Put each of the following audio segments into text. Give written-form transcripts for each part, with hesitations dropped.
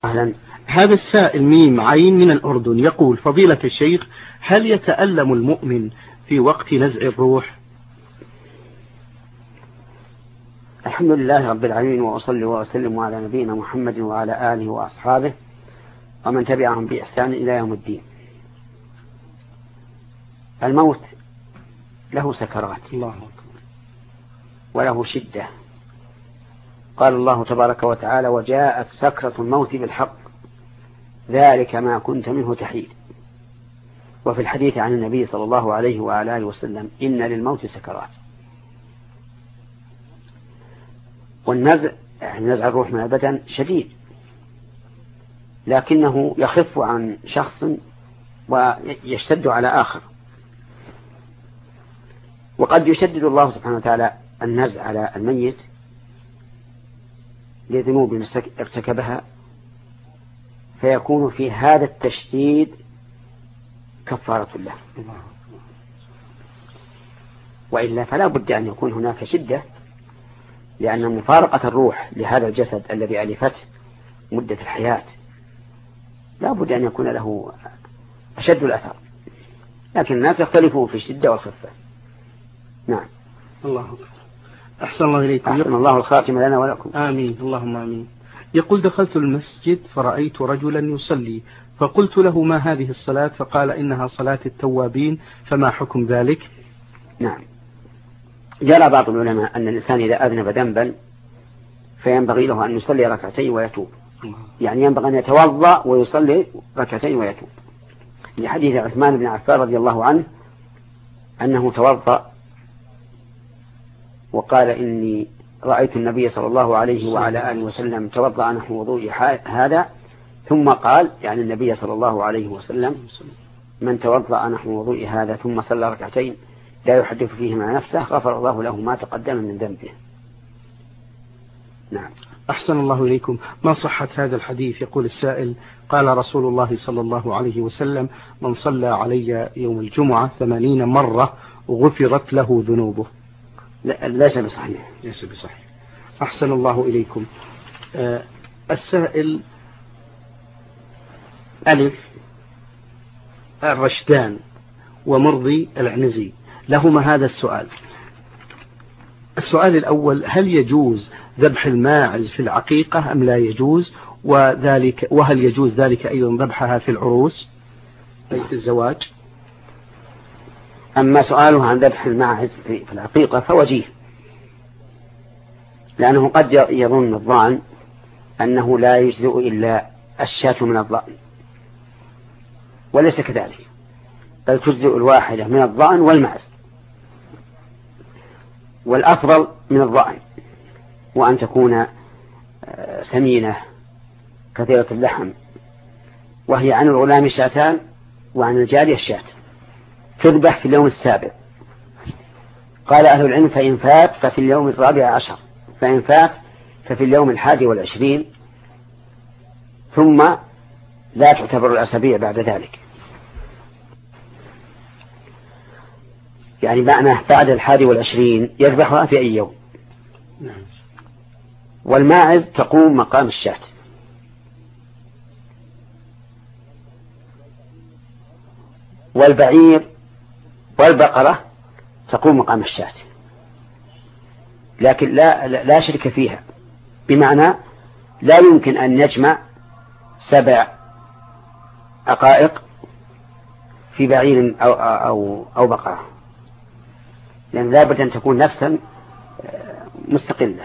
أهلا. هذا السائل ميم عين من الأردن يقول: فضيلة الشيخ، هل يتألم المؤمن في وقت نزع الروح؟ الحمد لله رب العالمين، وأصلي وأسلم على نبينا محمد وعلى آله وأصحابه ومن تبعهم بإحسان إلى يوم الدين. الموت له سكرات وله شدة. قال الله تبارك وتعالى: وجاءت سكرة الموت بالحق ذلك ما كنت منه تحيد. وفي الحديث عن النبي صلى الله عليه وعلى آله وسلم: إن للموت سكرات. والنزع نزع الروح من البدن شديد، لكنه يخف عن شخص ويشتد على آخر. وقد يشدد الله سبحانه وتعالى النزع على الميت لذنوب ارتكبها، فيكون في هذا التشديد كفارة له، وإلا فلا بد أن يكون هناك شدة، لأن مفارقة الروح لهذا الجسد الذي ألفته مدة الحياة لا بد أن يكون له أشد الأثر، لكن الناس يختلفون في الشدة والخفة. نعم. الله أكبر. أحسن الله إليكم. أحسن الله الخاتم لنا ولكم. آمين، اللهم آمين. يقول: دخلت المسجد فرأيت رجلا يصلي، فقلت له: ما هذه الصلاة؟ فقال: إنها صلاة التوابين، فما حكم ذلك؟ نعم. جرى بعض العلماء أن الإنسان إذا أذنب ذنبا فينبغي له أن يصلي ركعتين ويتوب، يعني ينبغي أن يتوضأ ويصلي ركعتين ويتوب، لحديث عثمان بن عفان رضي الله عنه أنه توضأ وقال: إني رأيت النبي صلى الله عليه وعلى آله وسلم توضأ نحو وضوء هذا، ثم قال، يعني النبي صلى الله عليه وسلم: من توضأ نحو وضوء هذا ثم صلى ركعتين لا يحدث فيه مع نفسه غفر الله له ما تقدم من ذنبه. نعم. أحسن الله إليكم. ما صحة هذا الحديث؟ يقول السائل: قال رسول الله صلى الله عليه وسلم: من صلى علي يوم الجمعة 80 مرة غفرت له ذنوبه. ليس بصحيح. ليس بصحيح. أحسن الله إليكم. السائل ألف الرشدان ومرضي العنزي لهما هذا السؤال. السؤال الأول: هل يجوز ذبح الماعز في العقيقة أم لا يجوز؟ وهل يجوز ذلك أيضا ذبحها في العروس أي في الزواج؟ أما سؤاله عن ذبح الماعز في العقيقة فوجيه، لأنه قد يظن الظان أنه لا يجزئ إلا الشاة من الضأن، وليس كذلك، بل تجزئ الواحدة من الضأن والمعز، والأفضل من الضأن، وأن تكون سمينة كثيرة اللحم، وهي عن الغلام شاتان وعن الجارية الشاة، تذبح في اليوم السابع. قال أهل العلم: فإن فات ففي اليوم 14، فإن فات ففي اليوم 21، ثم لا تعتبر الأسابيع بعد ذلك، يعني معنى بعد 21 يذبحها في أي يوم. والماعز تقوم مقام الشاة. والبعير والبقرة تقوم مقام الشاة، لكن لا شرك فيها، بمعنى لا يمكن أن يجمع 7 عقائق في بعير أو بقرة، لأن لا بد أن تكون نفسا مستقلة.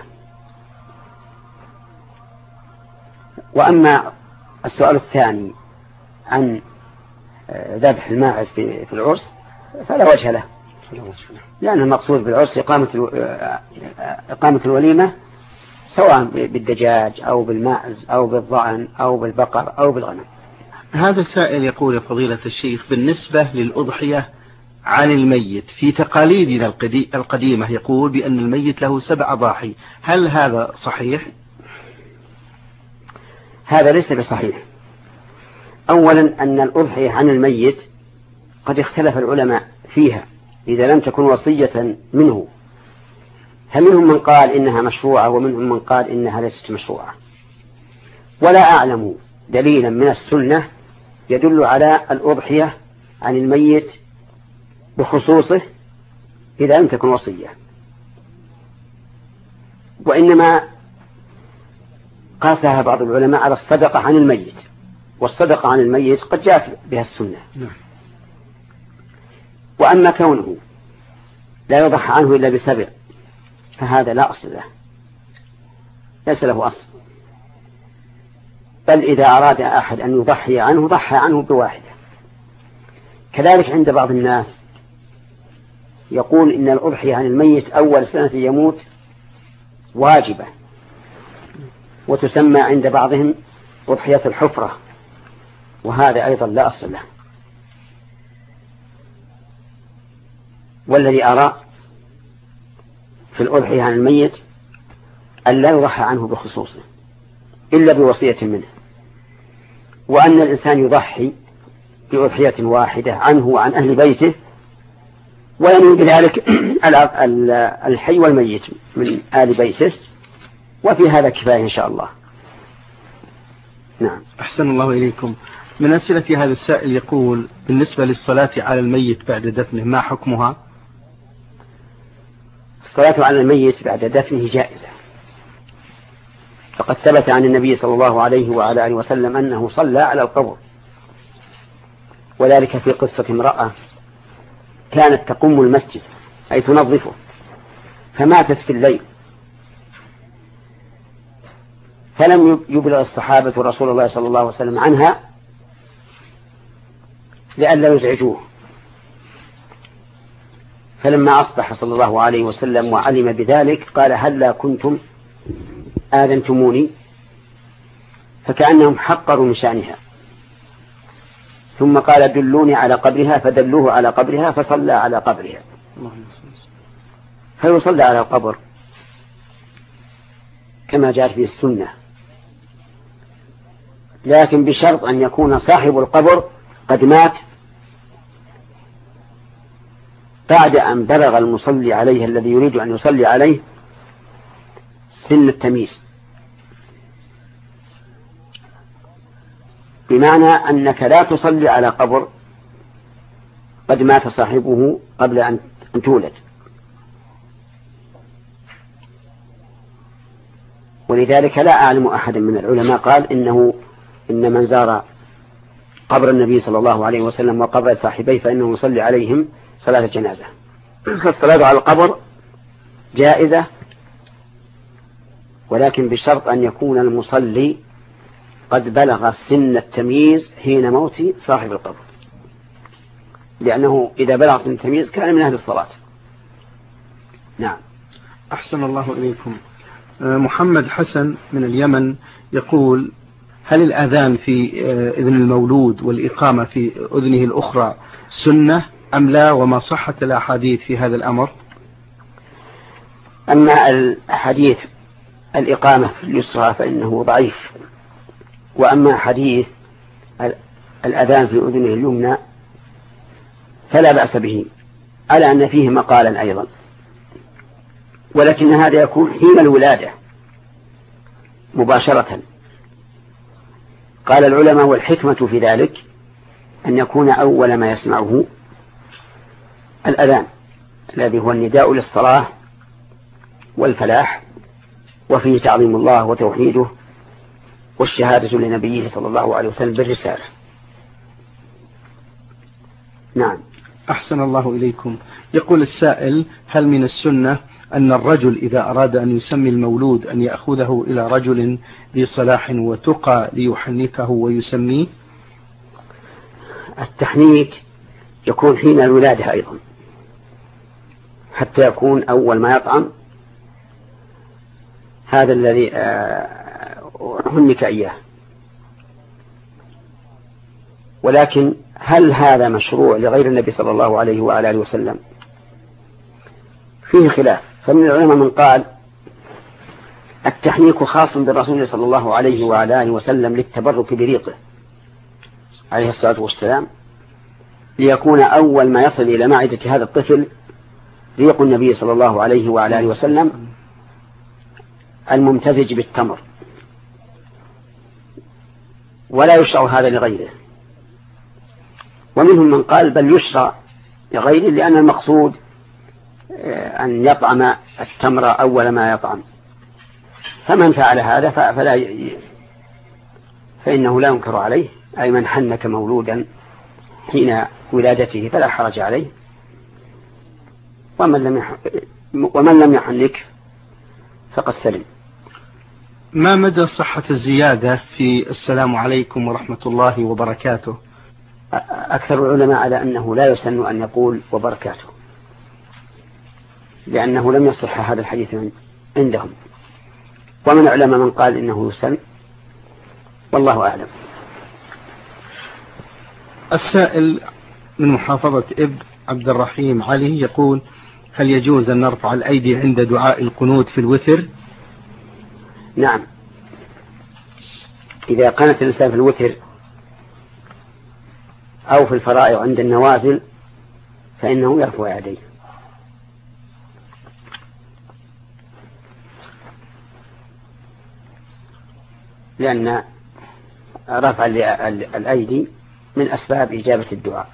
وأما السؤال الثاني عن ذبح الماعز في العرس فلا وجه له، لأن المقصود بالعرس إقامة الوليمة، سواء بالدجاج أو بالماعز أو بالضأن أو بالبقر أو بالغنم. هذا السائل يقول: يا فضيلة الشيخ، بالنسبة للأضحية عن الميت في تقاليدنا القديمة يقول بأن الميت له 7 أضاحي، هل هذا صحيح؟ هذا ليس بصحيح. أولا أن الأضحية عن الميت قد اختلف العلماء فيها إذا لم تكن وصية منه، فمنهم من قال إنها مشروعة ومنهم من قال إنها ليست مشروعة، ولا أعلم دليلا من السنة يدل على الأضحية عن الميت بخصوصه إذا لم تكن وصية، وإنما قاسها بعض العلماء على الصدقة عن الميت، والصدقة عن الميت قد جاءت بها السنة. وأما كونه لا يضحى عنه إلا بسبع فهذا لا أصل له، ليس له أصل، بل إذا أراد أحد أن يضحي عنه ضحى عنه بواحدة. كذلك عند بعض الناس يقول إن الأضحية عن الميت أول سنة يموت واجبة، وتسمى عند بعضهم أضحية الحفرة، وهذا أيضا لا أصل له. والذي أرى في الأضحية عن الميت أن لا يضحى عنه بخصوصه إلا بوصية منه، وأن الإنسان يضحي بأضحية واحدة عنه وعن أهل بيته، وينوي بذلك الحي والميت من آل بيته، وفي هذا كفاية إن شاء الله. نعم. أحسن الله إليكم. من أسئلة هذا السائل يقول: بالنسبة للصلاة على الميت بعد دفنه ما حكمها؟ الصلاة على الميت بعد دفنه جائزة، فقد ثبت عن النبي صلى الله عليه وعلى آله وسلم أنه صلى على القبر، وذلك في قصة امرأة كانت تقوم المسجد أي تنظفه فماتت في الليل، فلم يبلغ الصحابة رسول الله صلى الله عليه وسلم عنها لئلا يزعجوه، فلما أصبح صلى الله عليه وسلم وعلم بذلك قال: هلا كنتم آذنتموني؟ فكأنهم حقروا من شأنها، ثم قال: دلوني على قبرها، فدلوه على قبرها فصلى على قبرها. فيصلى على القبر كما جاءت في السنة، لكن بشرط أن يكون صاحب القبر قد مات بعد أن بلغ المصلي عليه الذي يريد أن يصلي عليه سن التمييز، بمعنى أنك لا تصلي على قبر قد مات صاحبه قبل أن تولد. ولذلك لا أعلم أحد من العلماء قال إن من زار قبر النبي صلى الله عليه وسلم وقبر صاحبيه فإنه يصلي عليهم صلاة الجنازة. فالصلاة على القبر جائزة، ولكن بشرط أن يكون المصلي قد بلغ سن التمييز حين موت صاحب القبر، لأنه إذا بلغ سن التمييز كان من أهل الصلاة. نعم. أحسن الله إليكم. محمد حسن من اليمن يقول: هل الأذان في إذن المولود والإقامة في أذنه الأخرى سنة أم لا، وما صحة الأحاديث في هذا الأمر؟ أما الحديث الإقامة في اليسرى فإنه ضعيف، وأما حديث الأذان في أذنه اليمنى فلا بأس به، على أن فيه مقالا أيضا، ولكن هذا يكون حين الولادة مباشرة. قال العلماء: والحكمة في ذلك أن يكون أول ما يسمعه الأذان الذي هو النداء للصلاة والفلاح، وفيه تعظيم الله وتوحيده والشهادة لنبيه صلى الله عليه وسلم بالرسالة. نعم. أحسن الله إليكم. يقول السائل: هل من السنة أن الرجل إذا أراد أن يسمي المولود أن يأخذه إلى رجل ذي صلاح وتقى ليحنكه ويسميه؟ التحنيك يكون حين الولادة أيضا، حتى يكون أول ما يطعم هذا الذي حنك إياه. ولكن هل هذا مشروع لغير النبي صلى الله عليه وعلى آله وسلم؟ فيه خلاف، فمن العلماء من قال التحنيك خاص بالرسول صلى الله عليه وعلى آله وسلم للتبرك بريقه عليه الصلاة والسلام، ليكون أول ما يصل إلى معدة هذا الطفل ريق النبي صلى الله عليه وعلى آله وسلم الممتزج بالتمر. ولا يشرع هذا لغيره. ومنهم من قال بل يشرع لغيره لأن المقصود أن يطعم التمر أول ما يطعم، فمن فعل هذا فإنه لا ينكر عليه، أي من حنك مولودا حين ولادته فلا حرج عليه، ومن لم يحنك فقد سلم. ما مدى صحة الزيادة في السلام عليكم ورحمة الله وبركاته؟ أكثر العلماء على أنه لا يسن أن يقول وبركاته، لأنه لم يصح هذا الحديث عندهم، ومن العلماء من قال إنه يسن، والله أعلم. السائل من محافظة إب عبد الرحيم علي يقول: هل يجوز أن نرفع الأيدي عند دعاء القنوت في الوتر؟ نعم، إذا قنت الإنسان في الوتر أو في الفرائض عند النوازل فإنه يرفع يديه، لأن رفع الأيدي من أسباب إجابة الدعاء.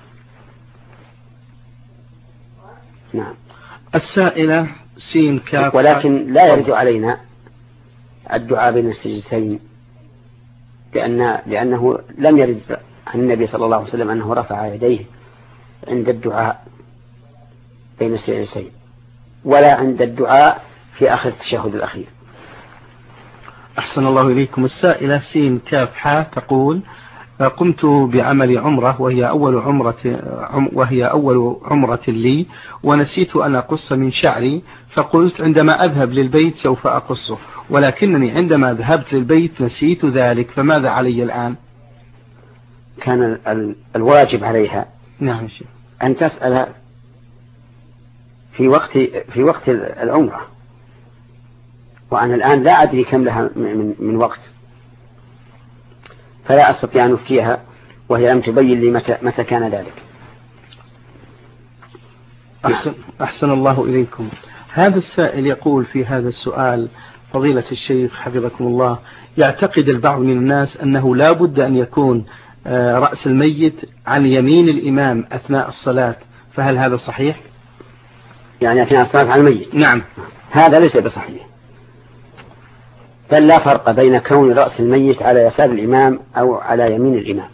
نعم. السائلة سين كاف، ولكن لا يرد علينا الدعاء بين السجدتين، لأنه لم يرد عن النبي صلى الله عليه وسلم أنه رفع يديه عند الدعاء بين السجدتين، ولا عند الدعاء في آخر التشهد الأخير. أحسن الله إليكم. السائلة سين كاف حا تقول: قمت بعمل عمرة وهي أول عمرة لي، ونسيت أن أقص من شعري، فقلت عندما أذهب للبيت سوف أقصه، ولكنني عندما ذهبت للبيت نسيت ذلك، فماذا علي الآن؟ كان الواجب عليها نعم أن تسأل في وقت العمرة، وأنا الآن لا أدري كم لها من وقت، فلا أستطيع أن أفتيها وهي لم تبين لي متى كان ذلك. أحسن الله إليكم. هذا السائل يقول في هذا السؤال: فضيلة الشيخ حفظكم الله، يعتقد البعض من الناس أنه لا بد أن يكون رأس الميت عن يمين الإمام أثناء الصلاة، فهل هذا صحيح؟ يعني أثناء الصلاة على الميت؟ نعم. هذا ليس بصحيح، بل لا فرق بين كون رأس الميت على يسار الإمام أو على يمين الإمام،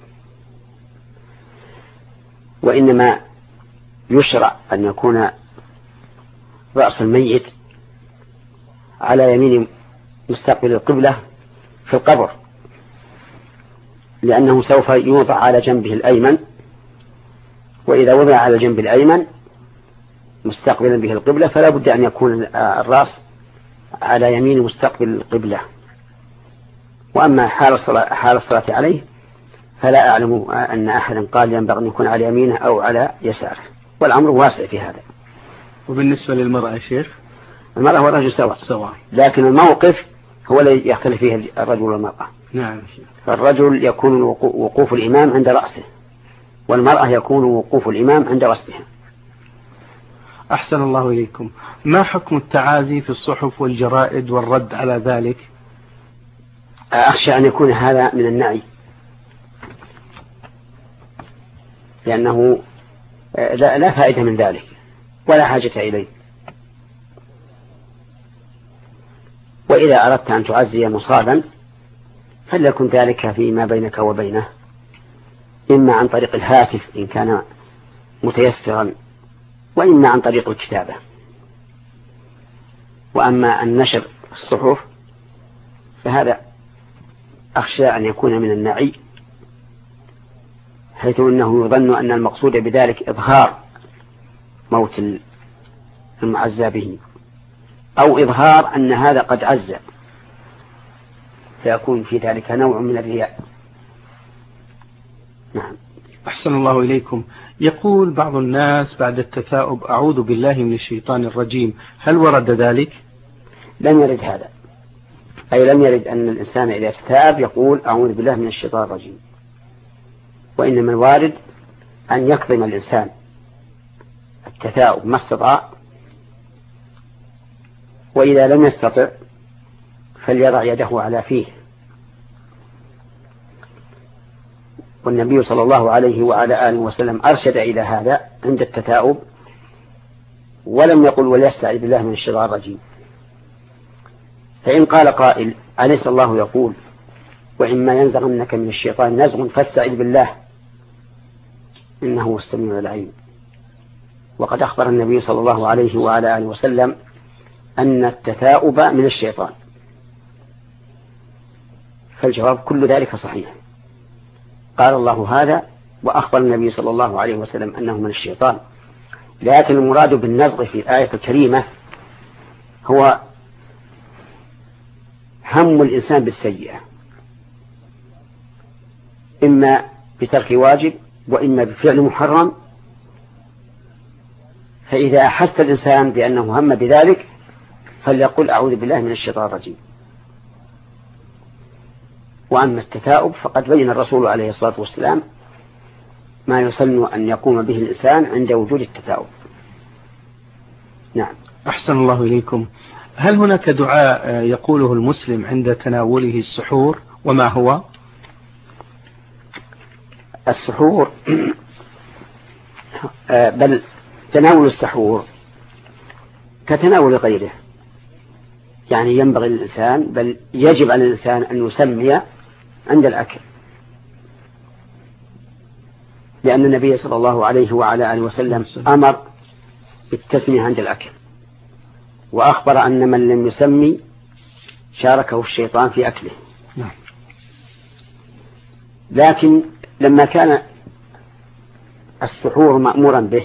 وإنما يشرع أن يكون رأس الميت على يمين مستقبل القبلة في القبر، لأنه سوف يوضع على جنبه الأيمن، وإذا وضع على الجنب الأيمن مستقبلا به القبلة فلا بد أن يكون الرأس على يمين مستقبل القبلة. وأما حال الصلاة عليه فلا أعلم أن أحدا قال ينبغي أن يكون على يمينه أو على يساره، والأمر واسع في هذا. وبالنسبة للمرأة يا شيخ؟ المرأة والرجل سواء، لكن الموقف هو الذي يختلف فيه الرجل والمرأة. نعم. فالرجل يكون وقوف الإمام عند رأسه، والمرأة يكون وقوف الإمام عند وسطها. أحسن الله إليكم. ما حكم التعازي في الصحف والجرائد والرد على ذلك؟ أخشى أن يكون هذا من النعي، لأنه لا فائدة من ذلك ولا حاجة إليه. وإذا أردت أن تعزي مصابا فليكن ذلك فيما بينك وبينه، إما عن طريق الهاتف إن كان متيسرا، وإما عن طريق الكتابة. وأما النشر في الصحف فهذا أخشى أن يكون من النعي، حيث أنه يظن أن المقصود بذلك إظهار موت المعزى به، أو إظهار أن هذا قد عزى، فيكون في ذلك نوع من الرياء. نعم. أحسن الله إليكم. يقول بعض الناس بعد التثاؤب: أعوذ بالله من الشيطان الرجيم، هل ورد ذلك؟ لم يرد هذا، أي لم يرد أن الإنسان إذا تثاءب يقول أعوذ بالله من الشيطان الرجيم، وإنما الوارد أن يكظم الإنسان التثاؤب ما استطاع، وإذا لم يستطع فليضع يده على فيه والنبي صلى الله عليه وعلى آله وسلم أرشد إلى هذا عند التثاؤب، ولم يقل وليستعذ بالله من الشيطان الرجيم. فإن قال قائل أليس الله يقول وإما ينزغنك من الشيطان نزغ فاستعذ بالله إنه هو السميع العليم، وقد أخبر النبي صلى الله عليه وعلى آله وسلم أن التثاؤب من الشيطان، فالجواب كل ذلك صحيح. قال الله هذا وأخبر النبي صلى الله عليه وسلم أنه من الشيطان، لكن المراد بالنزغ في الآية الكريمة هو هم الإنسان بالسيئة، إما بترك واجب وإما بفعل محرم، فإذا أحس الإنسان بأنه هم بذلك فليقل أعوذ بالله من الشيطان الرجيم. وأما التثاؤب فقد بين الرسول عليه الصلاة والسلام ما يسن أن يقوم به الإنسان عند وجود التثاؤب. نعم. أحسن الله إليكم. هل هناك دعاء يقوله المسلم عند تناوله السحور، وما هو؟ السحور بل تناول السحور كتناول غيره، يعني ينبغي للإنسان بل يجب على الإنسان أن يسمي عند الأكل، لأن النبي صلى الله عليه وعلى آله وسلم أمر بالتسمية عند الأكل، وأخبر أن من لم يسمي شاركه الشيطان في أكله. لكن لما كان السحور مأمورا به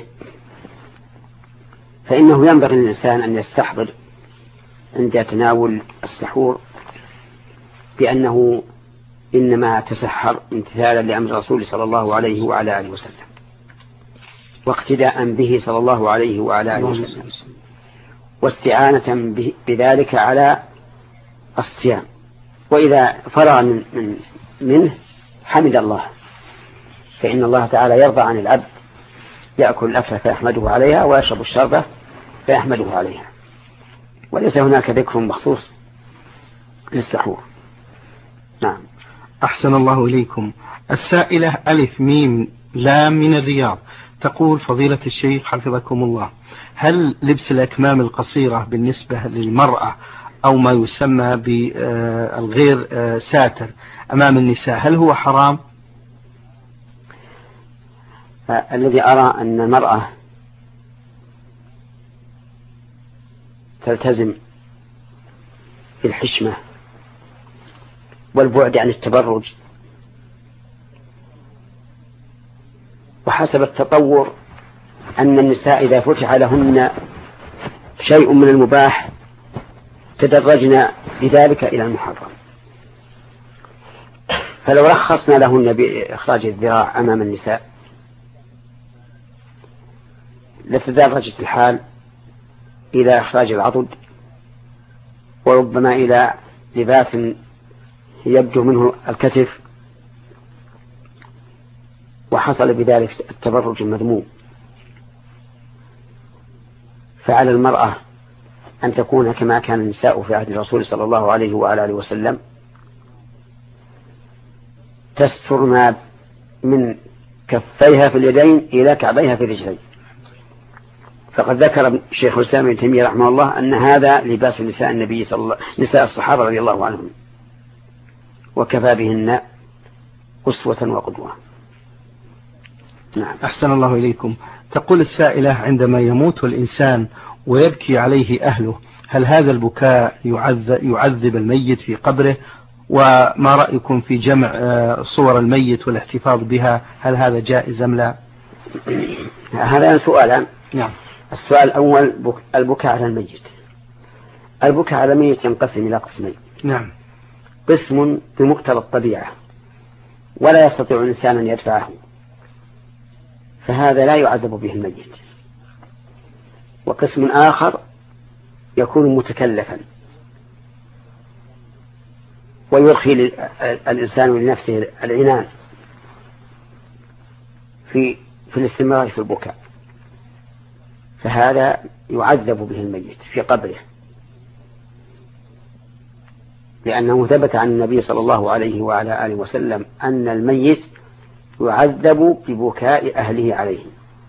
فإنه ينبغي للإنسان أن يستحضر عند تناول السحور بأنه إنما تسحر امتثالا لأمر الرسول صلى الله عليه وعلى آله وسلم واقتداء به صلى الله عليه وعلى آله وسلم، واستعانة بذلك على الصيام، وإذا فرغ منه حمد الله، فإن الله تعالى يرضى عن العبد يأكل الأكل فيحمده عليها ويشرب الشربة فيحمده عليها، وليس هناك ذكر مخصوص للسحور. نعم. أحسن الله إليكم. السائلة ألف ميم لام من الرياض تقول فضيلة الشيخ حفظكم الله، هل لبس الأكمام القصيرة بالنسبة للمرأة أو ما يسمى بالغير ساتر أمام النساء هل هو حرام؟ الذي أرى أن المرأة تلتزم بالحشمة والبعد عن التبرج، وحسب التطور أن النساء إذا فتح لهن شيء من المباح تدرجن بذلك إلى المحرم، فلو رخصنا لهن بإخراج الذراع أمام النساء لتدرجت الحال إلى إخراج العضد، وربما إلى لباس يبدو منه الكتف، وحصل بذلك التبرج المذموم. فعلى المرأة أن تكون كما كان النساء في عهد الرسول صلى الله عليه وعلى آله وسلم، تستر ما من كفيها في اليدين إلى كعبيها في الرجلين. فقد ذكر الشيخ الإسلام ابن تيمية رحمه الله أن هذا لباس نساء النبي صلى الله نساء الصحابة رضي الله عنهم، وكفى بهن أسوة وقدوة. نعم. أحسن الله إليكم. تقول السائلة عندما يموت الإنسان ويبكي عليه أهله هل هذا البكاء يعذب الميت في قبره؟ وما رأيكم في جمع صور الميت والاحتفاظ بها، هل هذا جائز أم لا؟ هذا سؤالان. نعم. السؤال الأول البكاء على الميت. البكاء على الميت ينقسم إلى قسمين. نعم. قسم بمقتضى الطبيعة ولا يستطيع الإنسان أن يدفعه، فهذا لا يعذب به الميت. وقسم آخر يكون متكلفا ويرخي الإنسان لنفسه العنان في الاستمرار في البكاء، فهذا يعذب به الميت في قبره، لأنه ثبت عن النبي صلى الله عليه وعلى آله وسلم أن الميت يعذب ببكاء أهله عليه.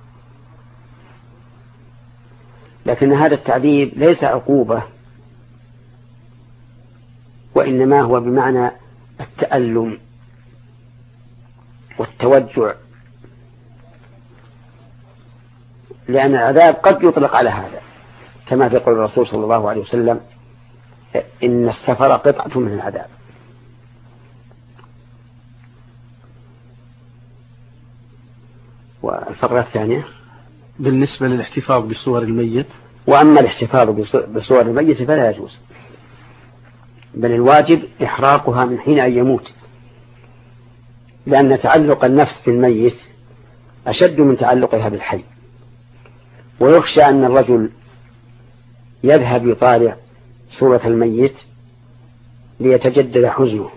لكن هذا التعذيب ليس عقوبة، وإنما هو بمعنى التألم والتوجع، لأن العذاب قد يطلق على هذا، كما في قول الرسول صلى الله عليه وسلم: إن السفر قطعة من العذاب. والفقرة الثانية بالنسبة للاحتفاظ بصور الميت. وأما الاحتفاظ بصور الميت فلا يجوز، بل الواجب إحراقها من حين أن يموت، لأن تعلق النفس بالميت أشد من تعلقها بالحي، ويخشى أن الرجل يذهب يطالع صورة الميت ليتجدد حزنه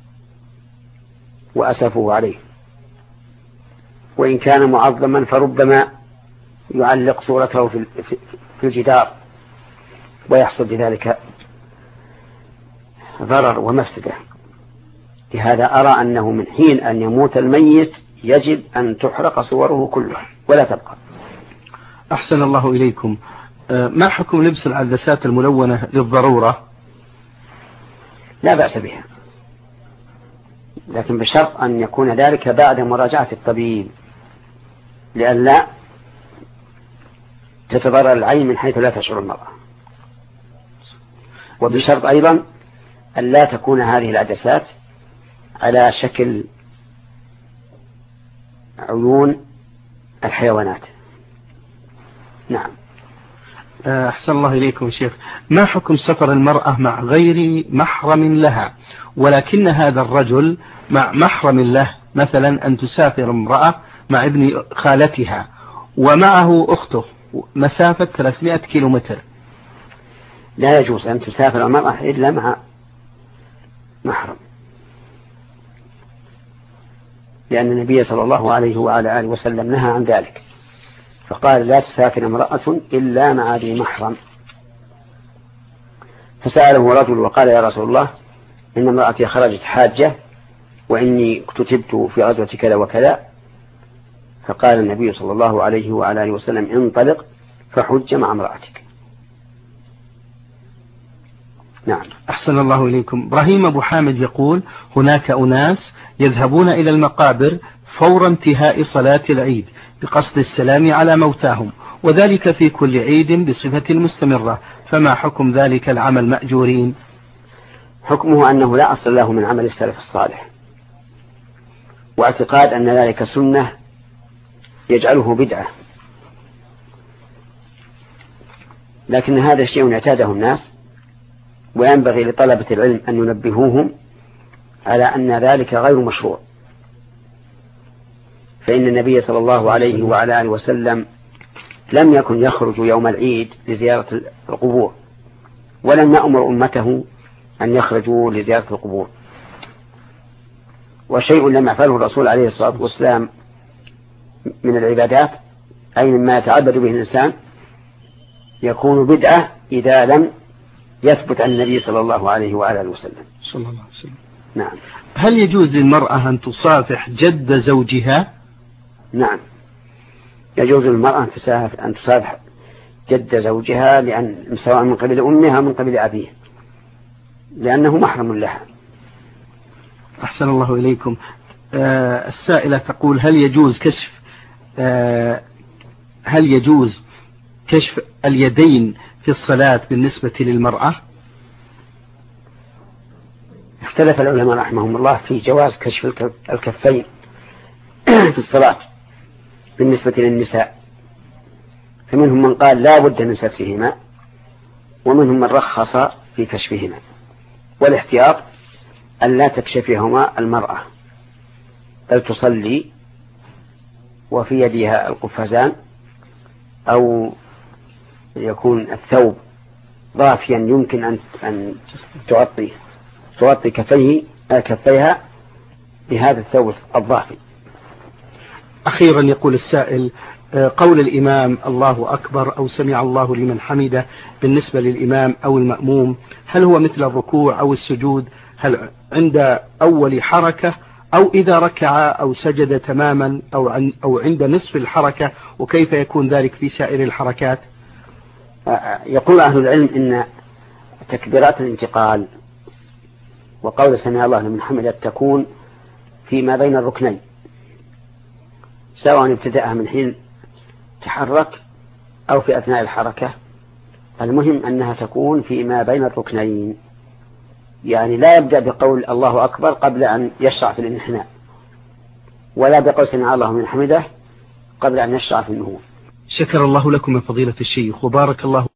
وأسفه عليه، وإن كان معظما فربما يعلق صورته في الجدار ويحصل بذلك ضرر ومفسدة. لهذا أرى أنه من حين أن يموت الميت يجب أن تحرق صوره كلها ولا تبقى. أحسن الله إليكم. ما حكم لبس العدسات الملونة للضرورة؟ لا بأس بها، لكن بشرط أن يكون ذلك بعد مراجعة الطبيب، لئلا تتضرر العين من حيث لا تشعر المرأة. وبشرط أيضا أن لا تكون هذه العدسات على شكل عيون الحيوانات. نعم. أحسن الله إليكم شيخ. ما حكم سفر المرأة مع غير محرم لها، ولكن هذا الرجل مع محرم له، مثلا أن تسافر امرأة مع ابن خالتها ومعه أخته مسافة 300 كيلومتر؟ لا يجوز أن تسافر المرأة إلا مع محرم، لأن النبي صلى الله عليه وعلى آله وسلم نهى عن ذلك، فقال: لا تسافر امرأة إلا مع ذي محرم. فسأله رجل وقال: يا رسول الله، إن امرأتي خرجت حاجة وإني كتبت في غزوة كذا وكذا. فقال النبي صلى الله عليه وعلى آله وسلم: انطلق فحج مع امرأتك. نعم. أحسن الله إليكم. إبراهيم أبو حامد يقول: هناك أناس يذهبون إلى المقابر فور انتهاء صلاة العيد بقصد السلام على موتاهم، وذلك في كل عيد بصفة مستمرة، فما حكم ذلك العمل مأجورين؟ حكمه أنه لا أصل له من عمل السلف الصالح، واعتقاد أن ذلك سنة يجعله بدعة، لكن هذا شيء اعتاده الناس، وينبغي لطلبة العلم أن ينبهوهم على أن ذلك غير مشروع. فإن النبي صلى الله عليه وعلى آله وسلم لم يكن يخرج يوم العيد لزيارة القبور، ولم يأمر أمته أن يخرجوا لزيارة القبور. وشيء لم يفعله الرسول عليه الصلاة والسلام من العبادات، أي مما يتعبد به الإنسان، يكون بدعة إذا لم يثبت عن النبي صلى الله عليه وعلى آله وسلم. صلى الله عليه وسلم. نعم. هل يجوز للمرأة أن تصافح جد زوجها؟ نعم، يجوز للمرأة أن تصافح جد زوجها، لأن سواء من قبل أمها أو من قبل أبيه، لأنه محرم لها. أحسن الله إليكم. السائلة تقول: هل يجوز كشف اليدين في الصلاة بالنسبة للمرأة؟ اختلف العلماء رحمهم الله في جواز كشف الكفين في الصلاة بالنسبة للنساء، فمنهم من قال لا بد من سترهما، ومنهم من رخص في كشفهما، والاحتياط أن لا تكشفهما المرأة، بل تصلي وفي يدها القفازان، أو يكون الثوب ضافيا يمكن أن تغطي كفيها بهذا الثوب الضافي. أخيرا يقول السائل: قول الإمام الله أكبر أو سمع الله لمن حمده بالنسبة للإمام أو المأموم، هل هو مثل الركوع أو السجود؟ هل عند أول حركة أو إذا ركع أو سجد تماما أو عند نصف الحركة، وكيف يكون ذلك في سائر الحركات؟ يقول أهل العلم إن تكبيرات الانتقال وقول سمع الله لمن حمده تكون فيما بين الركنين، سواء ابتدأها من حين تحرك أو في أثناء الحركة، المهم أنها تكون فيما بين الركنين، يعني لا يبدأ بقول الله أكبر قبل أن يشرع في الانحناء، ولا بقول سمع الله لمن حمده قبل أن يشرع في النهوض. شكر الله لكم يا فضيلة الشيخ وبارك الله